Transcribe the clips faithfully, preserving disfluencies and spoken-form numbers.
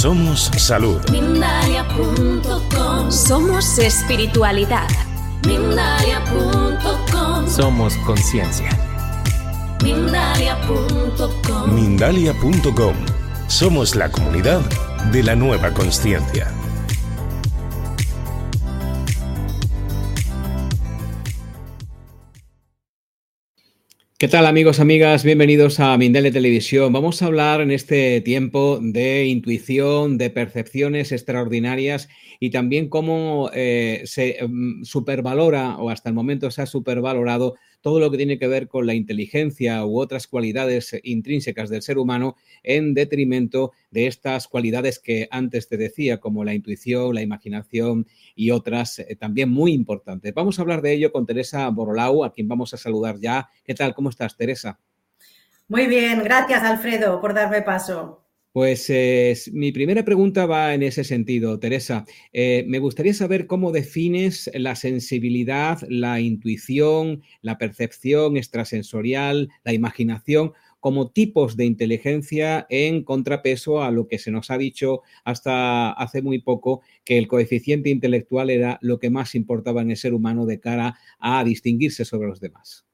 Somos salud. Mindalia punto com. Somos espiritualidad. Mindalia punto com. Somos conciencia. Mindalia punto com. Mindalia punto com. Somos la comunidad de la nueva consciencia. ¿Qué tal, amigos, amigas? Bienvenidos a Mindalia Televisión. Vamos a hablar en este tiempo de intuición, de percepciones extraordinarias y también cómo eh, se um, supervalora, o hasta el momento se ha supervalorado, todo lo que tiene que ver con la inteligencia u otras cualidades intrínsecas del ser humano en detrimento de estas cualidades que antes te decía, como la intuición, la imaginación y otras eh, también muy importantes. Vamos a hablar de ello con Teresa Borolau, a quien vamos a saludar ya. ¿Qué tal? ¿Cómo estás, Teresa? Muy bien, gracias, Alfredo, por darme paso. Pues eh, mi primera pregunta va en ese sentido, Teresa. Eh, me gustaría saber cómo defines la sensibilidad, la intuición, la percepción extrasensorial, la imaginación como tipos de inteligencia en contrapeso a lo que se nos ha dicho hasta hace muy poco, que el coeficiente intelectual era lo que más importaba en el ser humano de cara a distinguirse sobre los demás.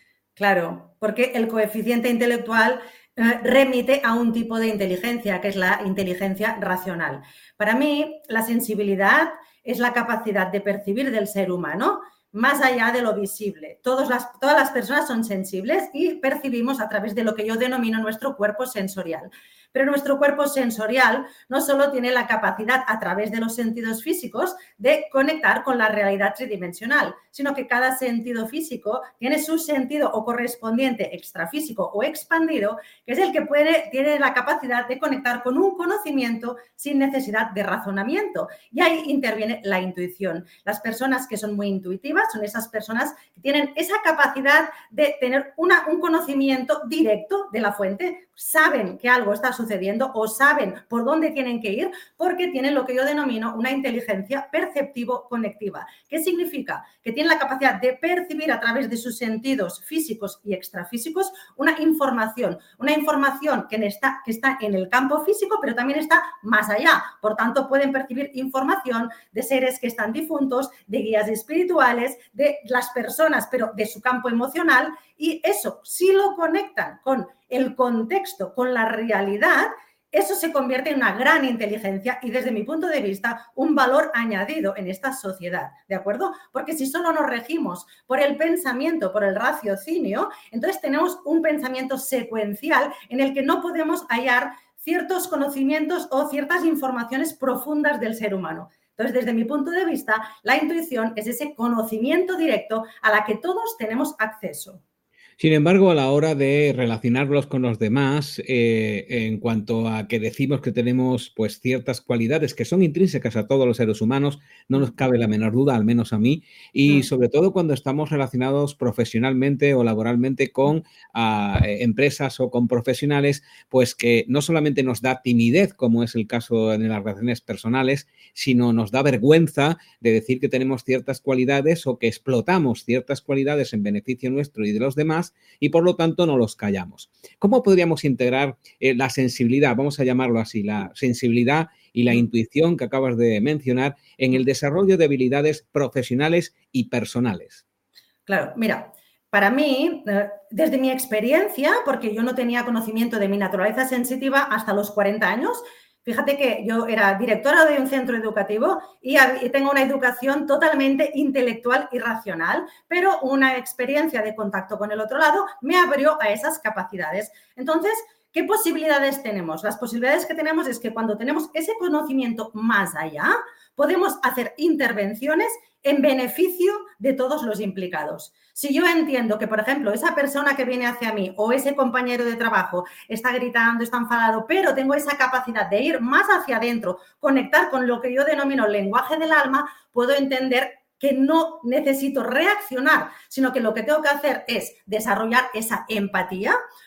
Claro, porque el coeficiente intelectual eh, remite a un tipo de inteligencia, que es la inteligencia racional. Para mí, la sensibilidad es la capacidad de percibir del ser humano más allá de lo visible. Todas las, todas las personas son sensibles y percibimos a través de lo que yo denomino nuestro cuerpo sensorial. Pero nuestro cuerpo sensorial no solo tiene la capacidad a través de los sentidos físicos de conectar con la realidad tridimensional, sino que cada sentido físico tiene su sentido o correspondiente extrafísico o expandido, que es el que puede, tiene la capacidad de conectar con un conocimiento sin necesidad de razonamiento. Y ahí interviene la intuición. Las personas que son muy intuitivas son esas personas que tienen esa capacidad de tener una, un conocimiento directo de la fuente, saben que algo está sucediendo o saben por dónde tienen que ir porque tienen lo que yo denomino una inteligencia perceptivo-conectiva. ¿Qué significa? Que tienen la capacidad de percibir a través de sus sentidos físicos y extrafísicos una información, una información que está, que está en el campo físico, pero también está más allá. Por tanto, pueden percibir información de seres que están difuntos, de guías espirituales, de las personas, pero de su campo emocional, y eso, si lo conectan con el contexto, con la realidad, eso se convierte en una gran inteligencia y, desde mi punto de vista, un valor añadido en esta sociedad, ¿de acuerdo? Porque si solo nos regimos por el pensamiento, por el raciocinio, entonces tenemos un pensamiento secuencial en el que no podemos hallar ciertos conocimientos o ciertas informaciones profundas del ser humano. Entonces, desde mi punto de vista, la intuición es ese conocimiento directo a la que todos tenemos acceso. Sin embargo, a la hora de relacionarlos con los demás, eh, en cuanto a que decimos que tenemos pues ciertas cualidades que son intrínsecas a todos los seres humanos, no nos cabe la menor duda, al menos a mí, y sobre todo cuando estamos relacionados profesionalmente o laboralmente con uh, empresas o con profesionales, pues que no solamente nos da timidez, como es el caso en las relaciones personales, sino nos da vergüenza de decir que tenemos ciertas cualidades o que explotamos ciertas cualidades en beneficio nuestro y de los demás, y por lo tanto no los callamos. ¿Cómo podríamos integrar eh, la sensibilidad, vamos a llamarlo así, la sensibilidad y la intuición que acabas de mencionar en el desarrollo de habilidades profesionales y personales? Claro, mira, para mí, eh, desde mi experiencia, porque yo no tenía conocimiento de mi naturaleza sensitiva hasta los cuarenta años, fíjate que yo era directora de un centro educativo y tengo una educación totalmente intelectual y racional, pero una experiencia de contacto con el otro lado me abrió a esas capacidades. Entonces, ¿qué posibilidades tenemos? Las posibilidades que tenemos es que cuando tenemos ese conocimiento más allá, podemos hacer intervenciones en beneficio de todos los implicados. Si yo entiendo que, por ejemplo, esa persona que viene hacia mí o ese compañero de trabajo está gritando, está enfadado, pero tengo esa capacidad de ir más hacia adentro, conectar con lo que yo denomino lenguaje del alma, puedo entender que no necesito reaccionar, sino que lo que tengo que hacer es desarrollar esa empatía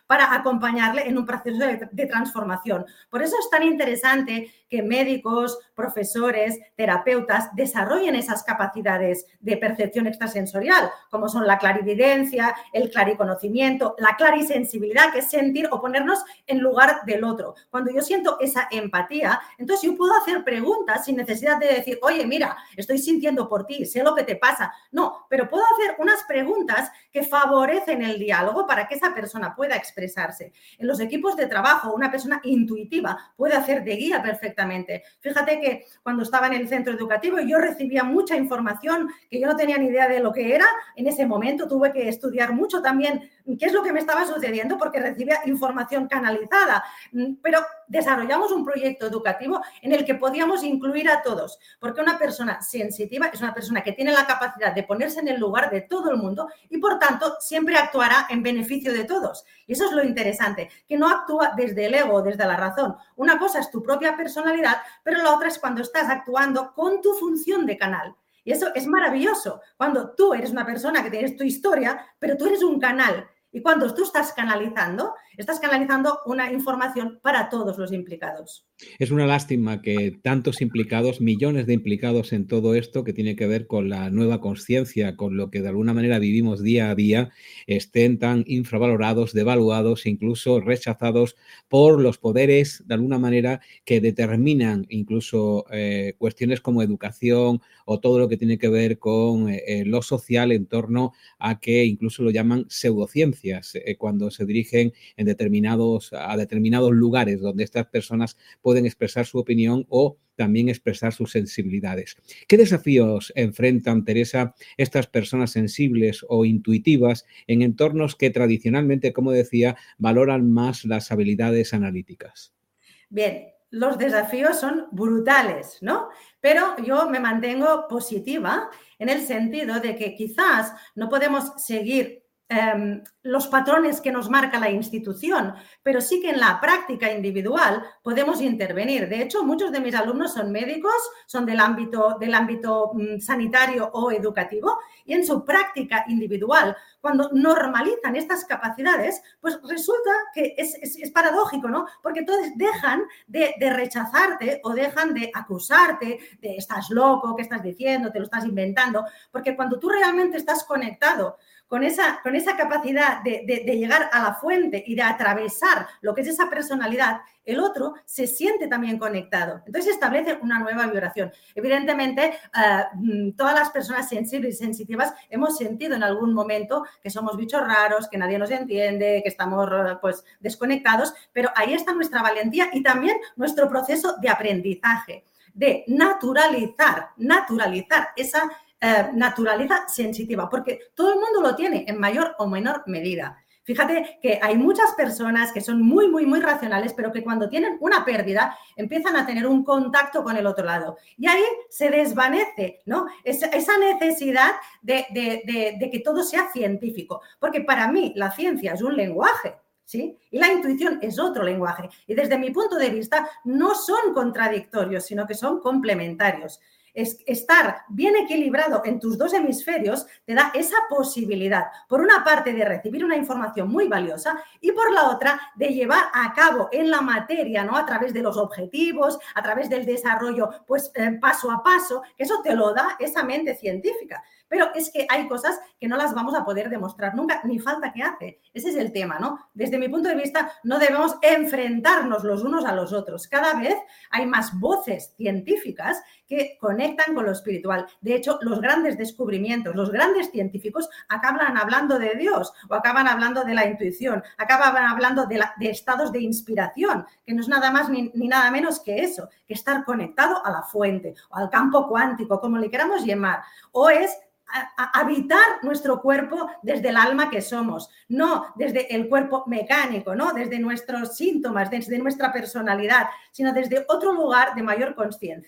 para acompañarle en un proceso de, de transformación. Por eso es tan interesante que médicos, profesores, terapeutas desarrollen esas capacidades de percepción extrasensorial, como son la clarividencia, el clariconocimiento, la clarisensibilidad, que es sentir o ponernos en lugar del otro. Cuando yo siento esa empatía, entonces yo puedo hacer preguntas sin necesidad de decir, oye, mira, estoy sintiendo por ti, sé lo que te pasa. No, pero puedo hacer unas preguntas que favorecen el diálogo para que esa persona pueda expresarse. En los equipos de trabajo, una persona intuitiva puede hacer de guía perfectamente. Fíjate que cuando estaba en el centro educativo yo recibía mucha información que yo no tenía ni idea de lo que era. En ese momento tuve que estudiar mucho también qué es lo que me estaba sucediendo porque recibía información canalizada. Pero desarrollamos un proyecto educativo en el que podíamos incluir a todos, porque una persona sensitiva es una persona que tiene la capacidad de ponerse en el lugar de todo el mundo y, por tanto, siempre actuará en beneficio de todos. Y eso es lo interesante, que no actúa desde el ego o desde la razón. Una cosa es tu propia personalidad, pero la otra es cuando estás actuando con tu función de canal. Y eso es maravilloso, cuando tú eres una persona que tienes tu historia, pero tú eres un canal. Y cuando tú estás canalizando, estás canalizando una información para todos los implicados. Es una lástima que tantos implicados, millones de implicados en todo esto que tiene que ver con la nueva conciencia, con lo que de alguna manera vivimos día a día, estén tan infravalorados, devaluados, incluso rechazados por los poderes, de alguna manera, que determinan incluso eh, cuestiones como educación o todo lo que tiene que ver con eh, lo social en torno a que incluso lo llaman pseudociencias, eh, cuando se dirigen en determinados, a determinados lugares donde estas personas pueden expresar su opinión o también expresar sus sensibilidades. ¿Qué desafíos enfrentan, Teresa, estas personas sensibles o intuitivas en entornos que tradicionalmente, como decía, valoran más las habilidades analíticas? Bien, los desafíos son brutales, ¿no? Pero yo me mantengo positiva en el sentido de que quizás no podemos seguir Eh, los patrones que nos marca la institución, pero sí que en la práctica individual podemos intervenir. De hecho, muchos de mis alumnos son médicos, son del ámbito, del ámbito mm, sanitario o educativo, y en su práctica individual, cuando normalizan estas capacidades, pues resulta que es, es, es paradójico, ¿no? Porque todos dejan de, de rechazarte o dejan de acusarte de estás loco, ¿qué estás diciendo? Te lo estás inventando, porque cuando tú realmente estás conectado con esa, con esa capacidad de, de, de llegar a la fuente y de atravesar lo que es esa personalidad, el otro se siente también conectado. Entonces establece una nueva vibración. Evidentemente, uh, todas las personas sensibles y sensitivas hemos sentido en algún momento que somos bichos raros, que nadie nos entiende, que estamos pues, desconectados, pero ahí está nuestra valentía y también nuestro proceso de aprendizaje, de naturalizar, naturalizar esa Eh, naturaleza sensitiva, porque todo el mundo lo tiene en mayor o menor medida. Fíjate que hay muchas personas que son muy, muy, muy racionales, pero que cuando tienen una pérdida empiezan a tener un contacto con el otro lado. Y ahí se desvanece, ¿no? Es, esa necesidad de, de, de, de que todo sea científico. Porque para mí la ciencia es un lenguaje, ¿sí? Y la intuición es otro lenguaje. Y desde mi punto de vista no son contradictorios, sino que son complementarios. Es estar bien equilibrado en tus dos hemisferios te da esa posibilidad, por una parte, de recibir una información muy valiosa y por la otra, de llevar a cabo en la materia, ¿no? A través de los objetivos, a través del desarrollo, pues eh, paso a paso, que eso te lo da esa mente científica. Pero es que hay cosas que no las vamos a poder demostrar nunca, ni falta que hace. Ese es el tema, ¿no? Desde mi punto de vista, no debemos enfrentarnos los unos a los otros. Cada vez hay más voces científicas que conectan con lo espiritual. De hecho, los grandes descubrimientos, los grandes científicos acaban hablando de Dios o acaban hablando de la intuición, acaban hablando de, la, de estados de inspiración, que no es nada más ni, ni nada menos que eso, que estar conectado a la fuente o al campo cuántico, como le queramos llamar, o es A, a habitar nuestro cuerpo desde el alma que somos, no desde el cuerpo mecánico, no desde nuestros síntomas, desde nuestra personalidad, sino desde otro lugar de mayor conciencia.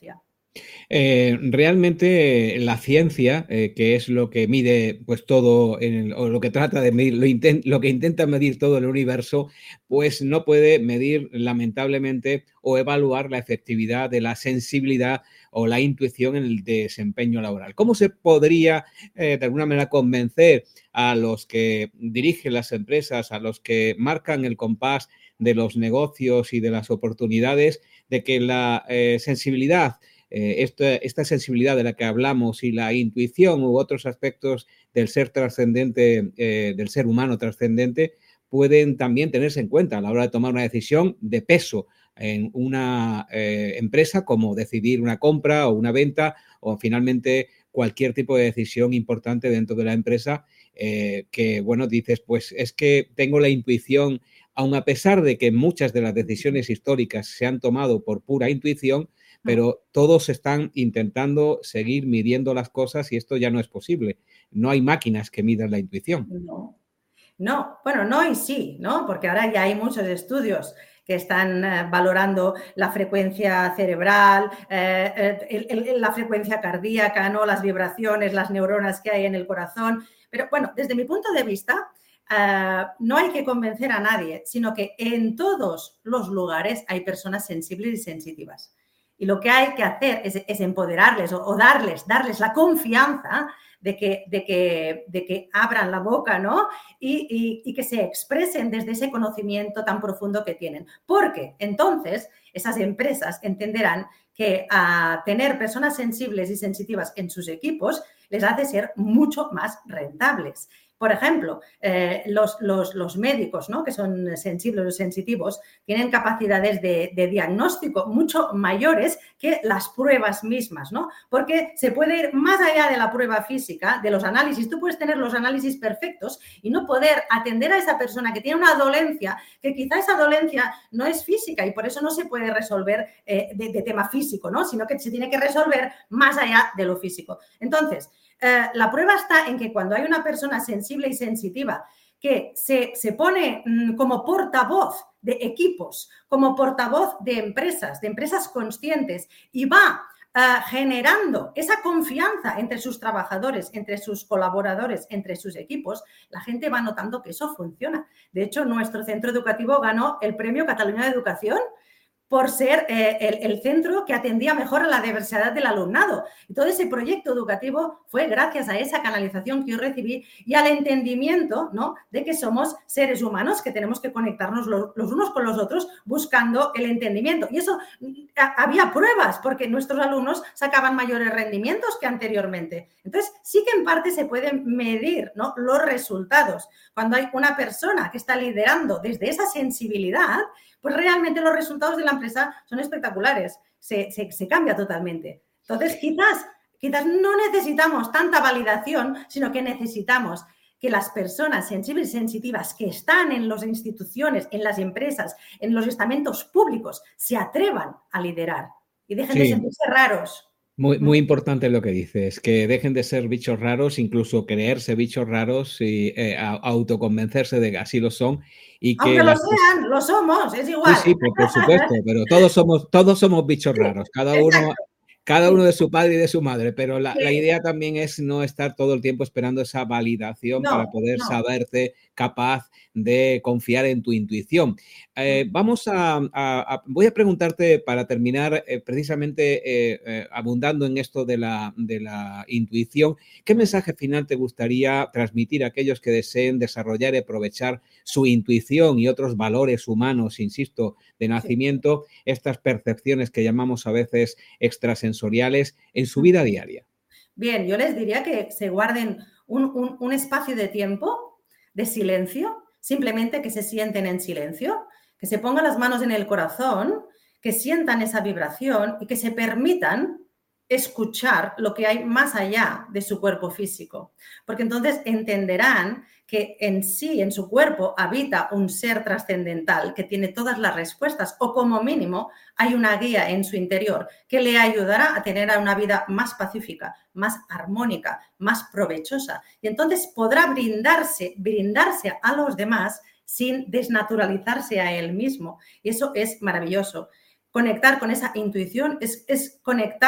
Eh, realmente la ciencia, eh, que es lo que mide pues todo, en el, o lo que trata de medir, lo, intent, lo que intenta medir todo el universo, pues no puede medir lamentablemente o evaluar la efectividad de la sensibilidad o la intuición en el desempeño laboral. ¿Cómo se podría eh, de alguna manera convencer a los que dirigen las empresas, a los que marcan el compás de los negocios y de las oportunidades, de que la eh, sensibilidad Eh, esta, esta sensibilidad de la que hablamos y la intuición u otros aspectos del ser trascendente, eh, del ser humano trascendente, pueden también tenerse en cuenta a la hora de tomar una decisión de peso en una eh, empresa, como decidir una compra o una venta o finalmente cualquier tipo de decisión importante dentro de la empresa, eh, que, bueno, dices, pues es que tengo la intuición, aun a pesar de que muchas de las decisiones históricas se han tomado por pura intuición, pero todos están intentando seguir midiendo las cosas y esto ya no es posible. No hay máquinas que midan la intuición. No, no, bueno, no y sí, ¿no? Porque ahora ya hay muchos estudios que están eh, valorando la frecuencia cerebral, eh, el, el, la frecuencia cardíaca, ¿no? Las vibraciones, las neuronas que hay en el corazón. Pero bueno, desde mi punto de vista, eh, no hay que convencer a nadie, sino que en todos los lugares hay personas sensibles y sensitivas. Y lo que hay que hacer es, es empoderarles o, o darles, darles la confianza de que, de que, de que abran la boca, ¿no? Y, y, y que se expresen desde ese conocimiento tan profundo que tienen. Porque entonces esas empresas entenderán que a tener personas sensibles y sensitivas en sus equipos les hace ser mucho más rentables. Por ejemplo, eh, los, los, los médicos, ¿no? Que son sensibles o sensitivos, tienen capacidades de, de diagnóstico mucho mayores que las pruebas mismas, ¿no? Porque se puede ir más allá de la prueba física, de los análisis. Tú puedes tener los análisis perfectos y no poder atender a esa persona que tiene una dolencia, que quizá esa dolencia no es física y por eso no se puede resolver eh, de, de tema físico, ¿no? Sino que se tiene que resolver más allá de lo físico. Entonces, Eh, la prueba está en que cuando hay una persona sensible y sensitiva que se, se pone mmm, como portavoz de equipos, como portavoz de empresas, de empresas conscientes y va uh, generando esa confianza entre sus trabajadores, entre sus colaboradores, entre sus equipos, la gente va notando que eso funciona. De hecho, nuestro centro educativo ganó el Premio Cataluña de Educación por ser eh, el, el centro que atendía mejor a la diversidad del alumnado. Y todo ese proyecto educativo fue gracias a esa canalización que yo recibí y al entendimiento, ¿no? De que somos seres humanos, que tenemos que conectarnos los, los unos con los otros buscando el entendimiento. Y eso, a, había pruebas, porque nuestros alumnos sacaban mayores rendimientos que anteriormente. Entonces, sí que en parte se pueden medir, ¿no? Los resultados. Cuando hay una persona que está liderando desde esa sensibilidad, pues realmente los resultados de la empresa son espectaculares, se, se, se cambia totalmente. Entonces, quizás, quizás no necesitamos tanta validación, sino que necesitamos que las personas sensibles y sensitivas que están en las instituciones, en las empresas, en los estamentos públicos, se atrevan a liderar y dejen sí. de sentirse raros. Muy, muy importante lo que dices, que dejen de ser bichos raros, incluso creerse bichos raros y eh, autoconvencerse de que así lo son. Y que Aunque lo sean, lo somos, es igual. Sí, sí, por, por supuesto, pero todos somos, todos somos bichos raros, cada uno, cada uno de su padre y de su madre, pero la, sí. la idea también es no estar todo el tiempo esperando esa validación no, para poder no. saberte capaz de confiar en tu intuición. Eh, vamos a, a, a, voy a preguntarte para terminar eh, precisamente eh, eh, abundando en esto de la, de la intuición, ¿qué mensaje final te gustaría transmitir a aquellos que deseen desarrollar y aprovechar su intuición y otros valores humanos, insisto, de nacimiento, sí. estas percepciones que llamamos a veces extrasensoriales en su vida diaria? Bien, yo les diría que se guarden un, un, un espacio de tiempo, de silencio, simplemente que se sienten en silencio, que se pongan las manos en el corazón, que sientan esa vibración y que se permitan escuchar lo que hay más allá de su cuerpo físico. Porque entonces entenderán que en sí, en su cuerpo, habita un ser trascendental que tiene todas las respuestas o como mínimo hay una guía en su interior que le ayudará a tener una vida más pacífica, más armónica, más provechosa. Y entonces podrá brindarse, brindarse a los demás sin desnaturalizarse a él mismo. Y eso es maravilloso. Conectar con esa intuición es, es conectar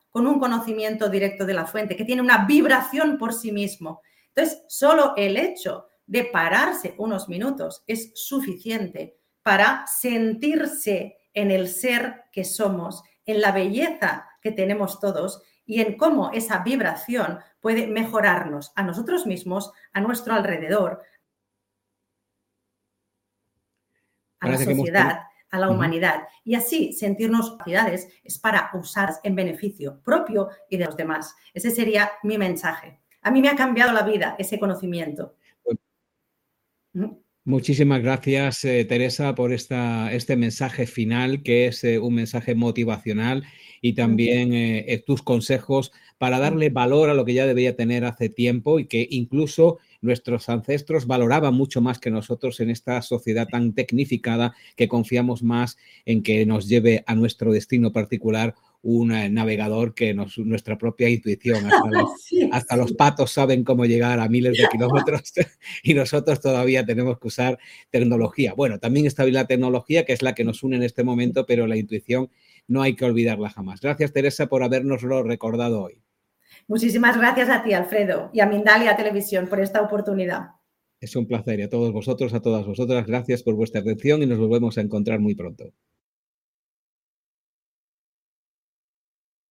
con un conocimiento directo de la fuente, que tiene una vibración por sí mismo. Entonces, solo el hecho de pararse unos minutos es suficiente para sentirse en el ser que somos, en la belleza que tenemos todos y en cómo esa vibración puede mejorarnos a nosotros mismos, a nuestro alrededor, a la sociedad, a la humanidad. Y así sentirnos capacidades es para usar en beneficio propio y de los demás. Ese sería mi mensaje. A mí me ha cambiado la vida ese conocimiento. Muchísimas gracias, eh, Teresa, por esta, este mensaje final, que es eh, un mensaje motivacional, y también eh, tus consejos para darle valor a lo que ya debería tener hace tiempo y que incluso nuestros ancestros valoraban mucho más que nosotros en esta sociedad tan tecnificada, que confiamos más en que nos lleve a nuestro destino particular un navegador que nos, nuestra propia intuición. Hasta los, sí, hasta sí. los patos saben cómo llegar a miles de kilómetros y nosotros todavía tenemos que usar tecnología. Bueno, también está bien la tecnología, que es la que nos une en este momento, pero la intuición no hay que olvidarla jamás. Gracias, Teresa, por habernoslo recordado hoy. Muchísimas gracias a ti, Alfredo, y a Mindalia Televisión por esta oportunidad. Es un placer, y a todos vosotros, a todas vosotras, gracias por vuestra atención y nos volvemos a encontrar muy pronto.